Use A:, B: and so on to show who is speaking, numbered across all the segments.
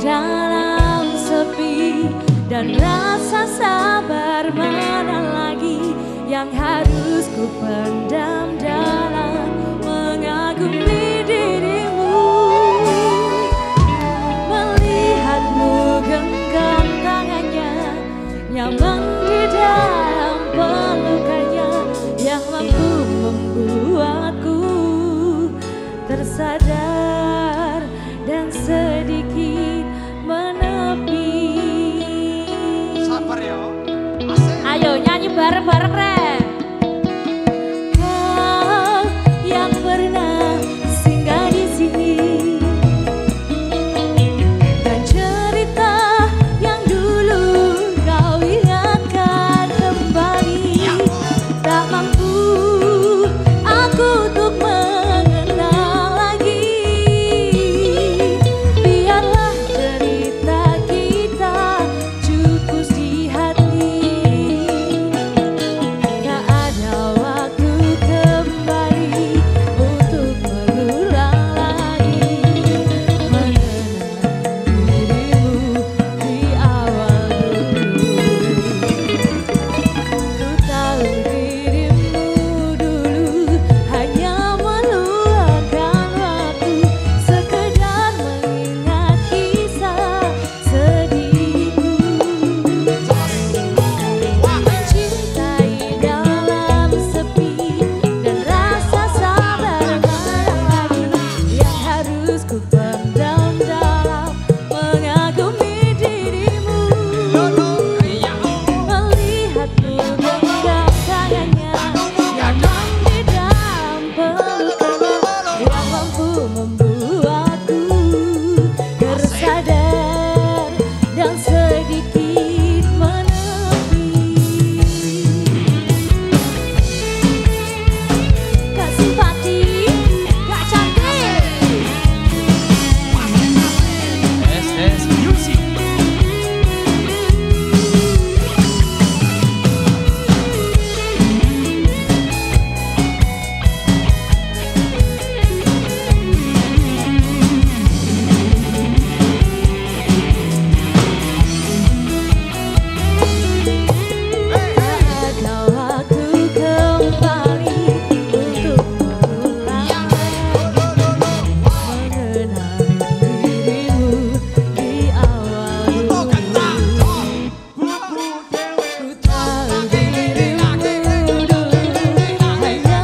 A: dalam sepi dan rasa sabar mana lagi yang harus ku pendam dalam mengagumi dirimu. Melihatmu genggam tangannya, nyaman di dalam pelukannya yang mampu membuatku tersadar dan sedikit menepi.
B: Sabar ya. Asik.
A: Ayo nyanyi bareng-bareng re. Kau yang pernah singgah di sini dan cerita yang dulu kau ingatkan kembali. Tak mampu aku untuk mengenal lagi. Biarlah cerita kita cukup di hati. Tak ada waktu kembali untuk mengulang lagi mengenal dirimu di awal dulu. Ku tahu dirimu dulu hanya meluangkan waktu sekedar mengingat kisah sedihku. Mencintai dalam sepi dan rasa sabar mana lagi yang harus ku pendam dalam mengagumi dirimu. Melihatmu genggam tangannya, nyaman di dalam pelukannya yang mampu membuatku tersadar dan sedikit menepi. Kak simpati, kak cantik.
B: SS Music.
A: Ada waktu kembali untuk mengulang mengenal dirimu di awal dulu. Ku tahu dirimu dulu hanya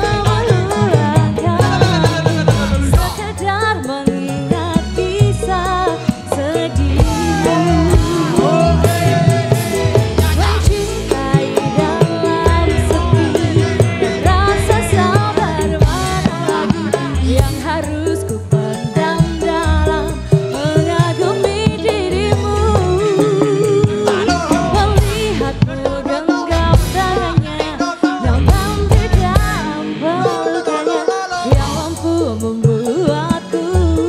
A: meluangkan sekedar mengingat kisah sedihmu. Mencintai dalam sepi dan rasa sabar mana lagi yang harus ku pendam dalam mengagumi dirimu. Melihatmu genggam tangannya, nyaman di dalam pelukannya yang mampu membuatku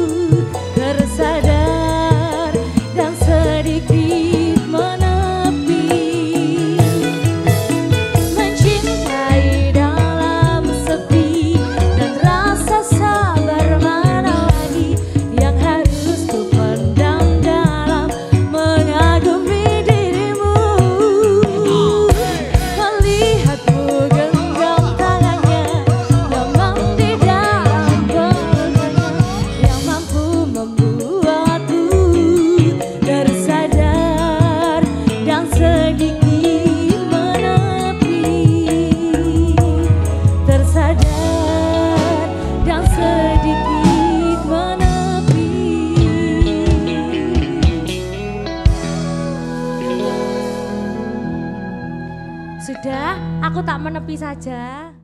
A: tersadar dan sedikit menepi. Mencintai dalam sepi dan rasa sabar mana lagi yang harus ku pendam dalam mengagumi dirimu. Melihatmu genggam tangannya, nyaman di dalam pelukannya yang mampu membuatku tersadar dan sedikit menepi. Tersadar dan sedikit menepi. Sudah, aku tak menepi saja.